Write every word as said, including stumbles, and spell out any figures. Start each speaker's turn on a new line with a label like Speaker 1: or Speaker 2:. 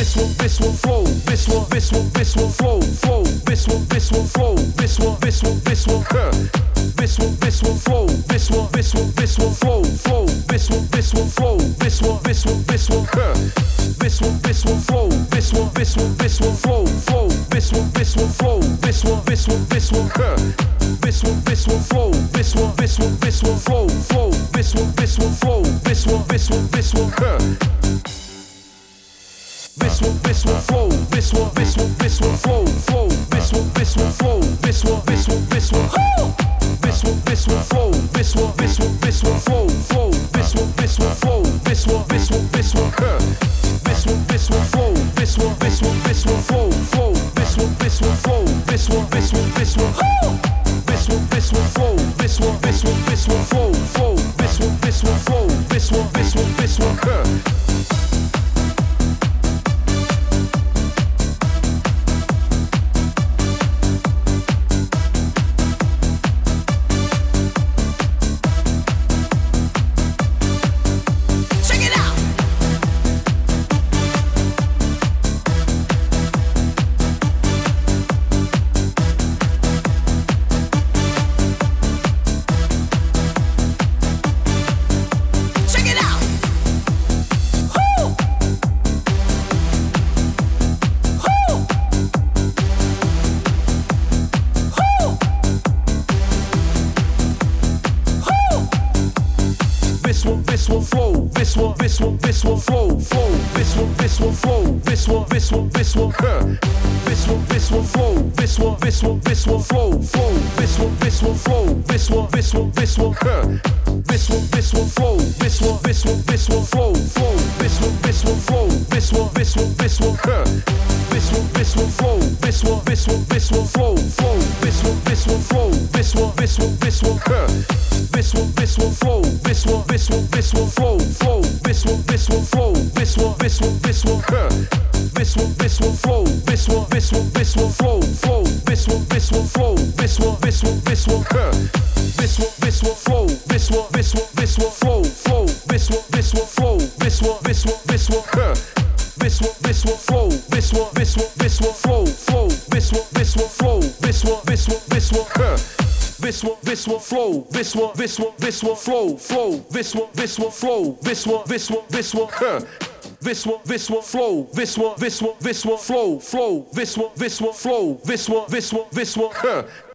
Speaker 1: one, this one flow, this one, this one, this one flow, flow, this one, this one flow, this one, this one, this one, huh. This one, this one flow, this one, this one, this one flow, flow, this one, this one flow, this one, this one, this one, huh. This one, this one flow, this one, this one, this one flow, flow, this one, this one flow, this one, this one, this one, huh. This one, this one flow, this one, this one, this one flow, flow, this one, this one flow, this one, this one, this one, huh. This one, this one flow, this one, this one, this one flow, flow, this one, this one flow, this one, this one, this one, this one, this one flow, this one, this one, this one flow, flow, this one, this one flow, this one, this one, this one, huh. This one, this one flow, this one, this one, this one flow, flow, this one, this one flow, this one, this one, this one, this one, this one flow, this one, this one, this one flow, flow, this one, this one flow, this one, this one, this one, huh. This one, this one flow, this one, this one, this one flow, flow, this one, this one flow, this one, this one, this one, huh. This one, this one flow, this one, this one, this one flow, flow, this one, this one flow, this one, this one, this one, huh. This one, this one flow, this one, this one, this one flow, flow, this one, this one flow, this one, this one, this one, huh. This one, this one flow, this one, this one, this one flow, flow, this one, this one flow, this one, this one, this one, huh. This one, this one flow, this one, this one, this one flow, flow, this one, this one flow, this one, this one, this one, huh. This one, this one flow, this one, this one, this one flow, flow, this one, this one flow, this one, this one, this one, huh. This one, this one flow, this one, this one, this one flow, flow, this one, this one flow, this one, this one, this one, huh. This one, this one flow, this one, this one, this one flow, flow, this one, this one flow, this one, this one, this one, huh. This one, this one flow, this one, this one, this one flow, flow, this one, this one flow, this one, this one, this one, huh. This one, this one flow, this one, this one, this one flow, flow, this one, this one flow, this one, this one, this one, huh.